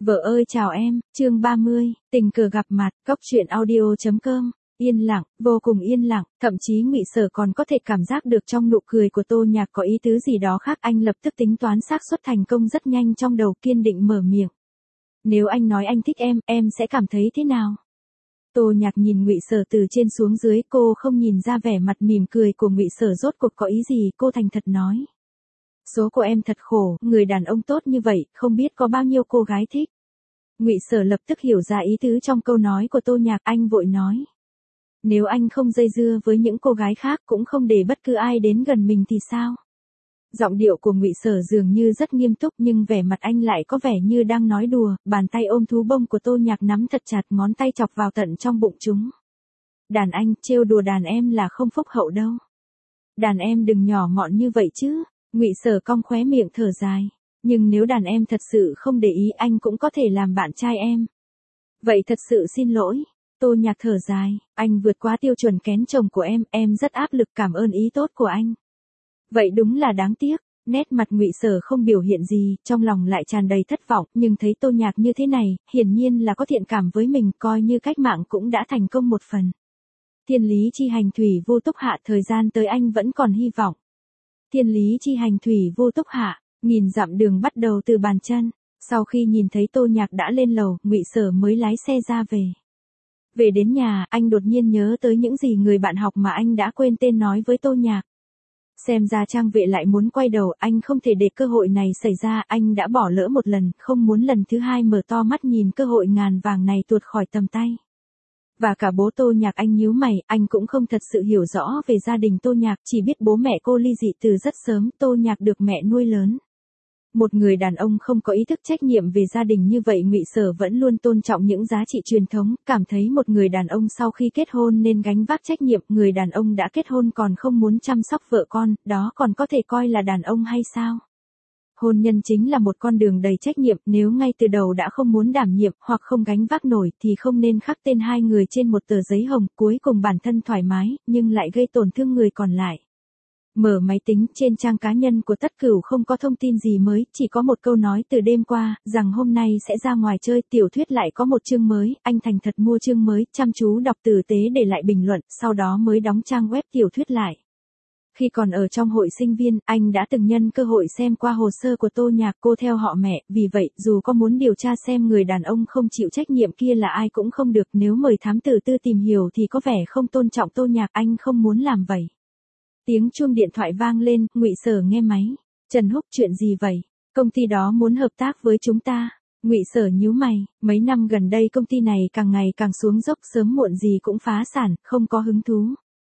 Vợ ơi chào em, chương 30, tình cờ gặp mặt, Cốc truyện audio.com. Yên lặng, vô cùng yên lặng, thậm chí Ngụy Sở còn có thể cảm giác được trong nụ cười của Tô Nhạc có ý tứ gì đó khác. Anh lập tức tính toán xác suất thành công rất nhanh, trong đầu kiên định mở miệng. Nếu anh nói anh thích em sẽ cảm thấy thế nào? Tô Nhạc nhìn Ngụy Sở từ trên xuống dưới, cô không nhìn ra vẻ mặt mỉm cười của Ngụy Sở rốt cuộc có ý gì, cô thành thật nói. Số của em thật khổ, người đàn ông tốt như vậy, không biết có bao nhiêu cô gái thích. Ngụy Sở lập tức hiểu ra ý tứ trong câu nói của Tô Nhạc, anh vội nói. Nếu anh không dây dưa với những cô gái khác, cũng không để bất cứ ai đến gần mình thì sao? Giọng điệu của Ngụy Sở dường như rất nghiêm túc, nhưng vẻ mặt anh lại có vẻ như đang nói đùa. Bàn tay ôm thú bông của Tô Nhạc nắm thật chặt, ngón tay chọc vào tận trong bụng chúng. Đàn anh, trêu đùa đàn em là không phúc hậu đâu. Đàn em đừng nhỏ mọn như vậy chứ. Ngụy Sở cong khóe miệng thở dài. Nhưng nếu đàn em thật sự không để ý, anh cũng có thể làm bạn trai em. Vậy thật sự xin lỗi. Tô Nhạc thở dài, anh vượt quá tiêu chuẩn kén chồng của em rất áp lực, cảm ơn ý tốt của anh. Vậy đúng là đáng tiếc. Nét mặt Ngụy Sở không biểu hiện gì, trong lòng lại tràn đầy thất vọng, nhưng thấy Tô Nhạc như thế này, hiển nhiên là có thiện cảm với mình, coi như cách mạng cũng đã thành công một phần. Thiên lý chi hành thủy vô túc hạ, thời gian tới anh vẫn còn hy vọng. Thiên lý chi hành thủy vô túc hạ, nghìn dặm đường bắt đầu từ bàn chân. Sau khi nhìn thấy Tô Nhạc đã lên lầu, Ngụy Sở mới lái xe ra về. Về đến nhà, anh đột nhiên nhớ tới những gì người bạn học mà anh đã quên tên nói với Tô Nhạc. Xem ra Trang Vệ lại muốn quay đầu, anh không thể để cơ hội này xảy ra, anh đã bỏ lỡ một lần, không muốn lần thứ hai mở to mắt nhìn cơ hội ngàn vàng này tuột khỏi tầm tay. Và cả bố Tô Nhạc, anh nhíu mày, anh cũng không thật sự hiểu rõ về gia đình Tô Nhạc, chỉ biết bố mẹ cô ly dị từ rất sớm, Tô Nhạc được mẹ nuôi lớn. Một người đàn ông không có ý thức trách nhiệm về gia đình như vậy, Ngụy Sở vẫn luôn tôn trọng những giá trị truyền thống, cảm thấy một người đàn ông sau khi kết hôn nên gánh vác trách nhiệm, người đàn ông đã kết hôn còn không muốn chăm sóc vợ con, đó còn có thể coi là đàn ông hay sao? Hôn nhân chính là một con đường đầy trách nhiệm, nếu ngay từ đầu đã không muốn đảm nhiệm hoặc không gánh vác nổi thì không nên khắc tên hai người trên một tờ giấy hồng, cuối cùng bản thân thoải mái, nhưng lại gây tổn thương người còn lại. Mở máy tính, trên trang cá nhân của Tất Cửu không có thông tin gì mới, chỉ có một câu nói từ đêm qua, rằng hôm nay sẽ ra ngoài chơi, tiểu thuyết lại có một chương mới, anh thành thật mua chương mới, chăm chú đọc tử tế để lại bình luận, sau đó mới đóng trang web tiểu thuyết lại. Khi còn ở trong hội sinh viên, anh đã từng nhân cơ hội xem qua hồ sơ của Tô Nhạc, cô theo họ mẹ, vì vậy, dù có muốn điều tra xem người đàn ông không chịu trách nhiệm kia là ai cũng không được, nếu mời thám tử tư tìm hiểu thì có vẻ không tôn trọng Tô Nhạc, anh không muốn làm vậy. Tiếng chuông điện thoại vang lên, Ngụy Sở nghe máy. Trần Húc, chuyện gì vậy? Công ty đó muốn hợp tác với chúng ta. Ngụy Sở nhíu mày, mấy năm gần đây công ty này càng ngày càng xuống dốc, sớm muộn gì cũng phá sản, không có hứng thú.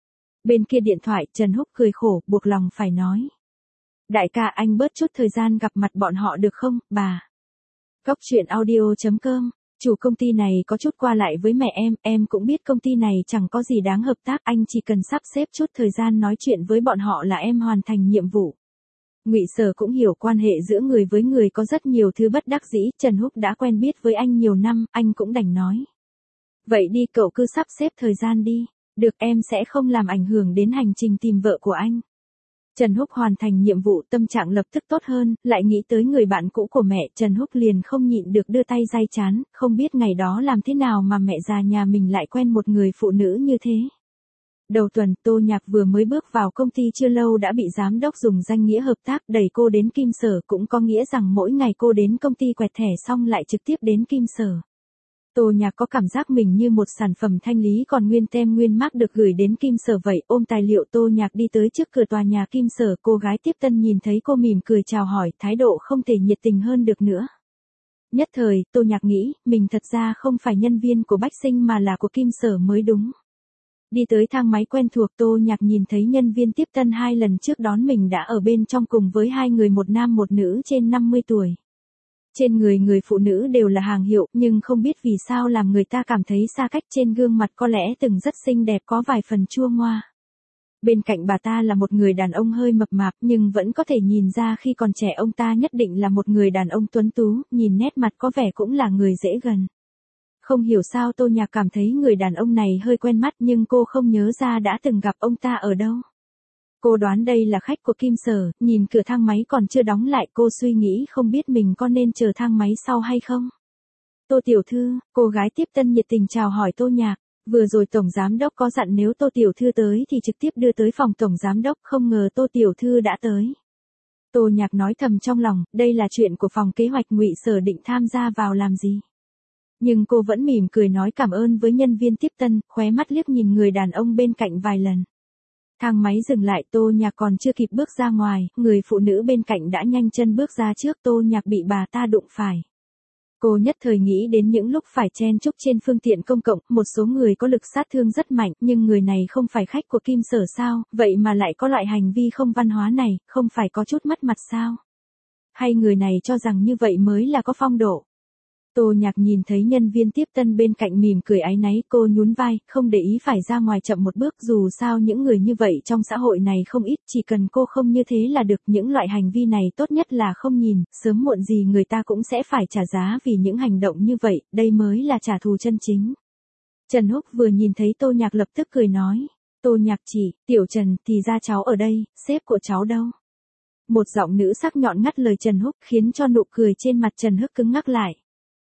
Bên kia điện thoại, Trần Húc cười khổ, buộc lòng phải nói. Đại ca, anh bớt chút thời gian gặp mặt bọn họ được không, bà? Cốc truyện audio.com. Chủ công ty này có chút qua lại với mẹ em cũng biết công ty này chẳng có gì đáng hợp tác, anh chỉ cần sắp xếp chút thời gian nói chuyện với bọn họ là em hoàn thành nhiệm vụ. Ngụy Sở cũng hiểu quan hệ giữa người với người có rất nhiều thứ bất đắc dĩ, Trần Húc đã quen biết với anh nhiều năm, anh cũng đành nói. Vậy đi, cậu cứ sắp xếp thời gian đi, được, em sẽ không làm ảnh hưởng đến hành trình tìm vợ của anh. Trần Húc hoàn thành nhiệm vụ, tâm trạng lập tức tốt hơn, lại nghĩ tới người bạn cũ của mẹ, Trần Húc liền không nhịn được đưa tay day chán, không biết ngày đó làm thế nào mà mẹ già nhà mình lại quen một người phụ nữ như thế. Đầu tuần, Tô Nhạc vừa mới bước vào công ty chưa lâu đã bị giám đốc dùng danh nghĩa hợp tác đẩy cô đến Kim Sở, cũng có nghĩa rằng mỗi ngày cô đến công ty quẹt thẻ xong lại trực tiếp đến Kim Sở. Tô Nhạc có cảm giác mình như một sản phẩm thanh lý còn nguyên tem nguyên mác được gửi đến Kim Sở vậy, ôm tài liệu Tô Nhạc đi tới trước cửa tòa nhà Kim Sở, cô gái tiếp tân nhìn thấy cô mỉm cười chào hỏi, thái độ không thể nhiệt tình hơn được nữa. Nhất thời, Tô Nhạc nghĩ, mình thật ra không phải nhân viên của Bách Sinh mà là của Kim Sở mới đúng. Đi tới thang máy quen thuộc, Tô Nhạc nhìn thấy nhân viên tiếp tân 2 lần trước đón mình đã ở bên trong cùng với 2 người, một nam một nữ trên 50 tuổi. Trên người phụ nữ đều là hàng hiệu, nhưng không biết vì sao làm người ta cảm thấy xa cách, trên gương mặt có lẽ từng rất xinh đẹp có vài phần chua ngoa. Bên cạnh bà ta là một người đàn ông hơi mập mạp, nhưng vẫn có thể nhìn ra khi còn trẻ ông ta nhất định là một người đàn ông tuấn tú, nhìn nét mặt có vẻ cũng là người dễ gần. Không hiểu sao Tô Nhạc cảm thấy người đàn ông này hơi quen mắt, nhưng cô không nhớ ra đã từng gặp ông ta ở đâu. Cô đoán đây là khách của Kim Sở, nhìn cửa thang máy còn chưa đóng lại, cô suy nghĩ không biết mình có nên chờ thang máy sau hay không. Tô tiểu thư, cô gái tiếp tân nhiệt tình chào hỏi Tô Nhạc. Vừa rồi Tổng Giám Đốc có dặn nếu Tô tiểu thư tới thì trực tiếp đưa tới phòng Tổng Giám Đốc, không ngờ Tô tiểu thư đã tới. Tô Nhạc nói thầm trong lòng, đây là chuyện của phòng kế hoạch, Ngụy Sở định tham gia vào làm gì. Nhưng cô vẫn mỉm cười nói cảm ơn với nhân viên tiếp tân, khóe mắt liếc nhìn người đàn ông bên cạnh vài lần. Thang máy dừng lại, Tô Nhạc còn chưa kịp bước ra ngoài, người phụ nữ bên cạnh đã nhanh chân bước ra trước, Tô Nhạc bị bà ta đụng phải. Cô nhất thời nghĩ đến những lúc phải chen chúc trên phương tiện công cộng, một số người có lực sát thương rất mạnh, nhưng người này không phải khách của Kim Sở sao, vậy mà lại có loại hành vi không văn hóa này, không phải có chút mất mặt sao? Hay người này cho rằng như vậy mới là có phong độ? Tô Nhạc nhìn thấy nhân viên tiếp tân bên cạnh mỉm cười áy náy, cô nhún vai, không để ý phải ra ngoài chậm một bước, dù sao những người như vậy trong xã hội này không ít, chỉ cần cô không như thế là được, những loại hành vi này tốt nhất là không nhìn, sớm muộn gì người ta cũng sẽ phải trả giá vì những hành động như vậy, đây mới là trả thù chân chính. Trần Húc vừa nhìn thấy Tô Nhạc lập tức cười nói, Tô Nhạc chị, tiểu Trần, thì ra cháu ở đây, sếp của cháu đâu? Một giọng nữ sắc nhọn ngắt lời Trần Húc khiến cho nụ cười trên mặt Trần Húc cứng ngắc lại.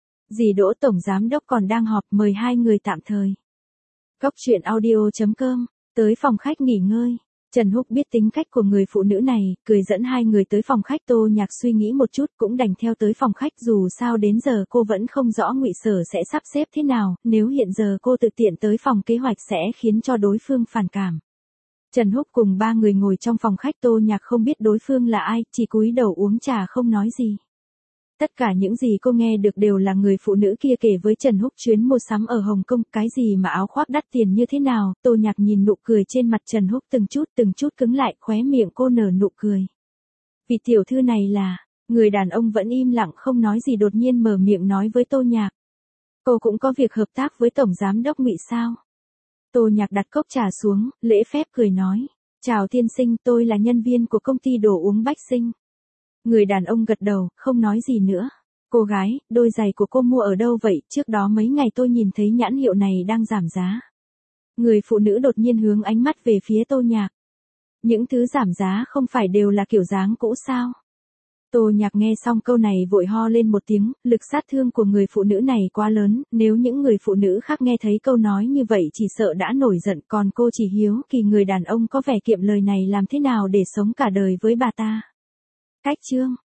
Dì Đỗ Tổng Giám Đốc còn đang họp, mời hai người tạm thời. Cóc truyện audio.com, tới phòng khách nghỉ ngơi. Trần Húc biết tính cách của người phụ nữ này, cười dẫn hai người tới phòng khách. Tô Nhạc suy nghĩ một chút cũng đành theo tới phòng khách, dù sao đến giờ cô vẫn không rõ Ngụy Sở sẽ sắp xếp thế nào, nếu hiện giờ cô tự tiện tới phòng kế hoạch sẽ khiến cho đối phương phản cảm. Trần Húc cùng ba người ngồi trong phòng khách, Tô Nhạc không biết đối phương là ai, chỉ cúi đầu uống trà không nói gì. Tất cả những gì cô nghe được đều là người phụ nữ kia kể với Trần Húc chuyến mua sắm ở Hồng Kông, cái gì mà áo khoác đắt tiền như thế nào. Tô Nhạc nhìn nụ cười trên mặt Trần Húc từng chút cứng lại, khóe miệng cô nở nụ cười. Vì tiểu thư này là, người đàn ông vẫn im lặng không nói gì đột nhiên mở miệng nói với Tô Nhạc. Cô cũng có việc hợp tác với Tổng Giám Đốc Ngụy sao? Tô Nhạc đặt cốc trà xuống, lễ phép cười nói. Chào tiên sinh, tôi là nhân viên của công ty đồ uống Bách Sinh. Người đàn ông gật đầu, không nói gì nữa. Cô gái, đôi giày của cô mua ở đâu vậy? Trước đó mấy ngày tôi nhìn thấy nhãn hiệu này đang giảm giá. Người phụ nữ đột nhiên hướng ánh mắt về phía Tô Nhạc. Những thứ giảm giá không phải đều là kiểu dáng cũ sao? Tô Nhạc nghe xong câu này vội ho lên một tiếng, lực sát thương của người phụ nữ này quá lớn, nếu những người phụ nữ khác nghe thấy câu nói như vậy chỉ sợ đã nổi giận, còn cô chỉ hiếu kỳ người đàn ông có vẻ kiệm lời này làm thế nào để sống cả đời với bà ta. Cách chương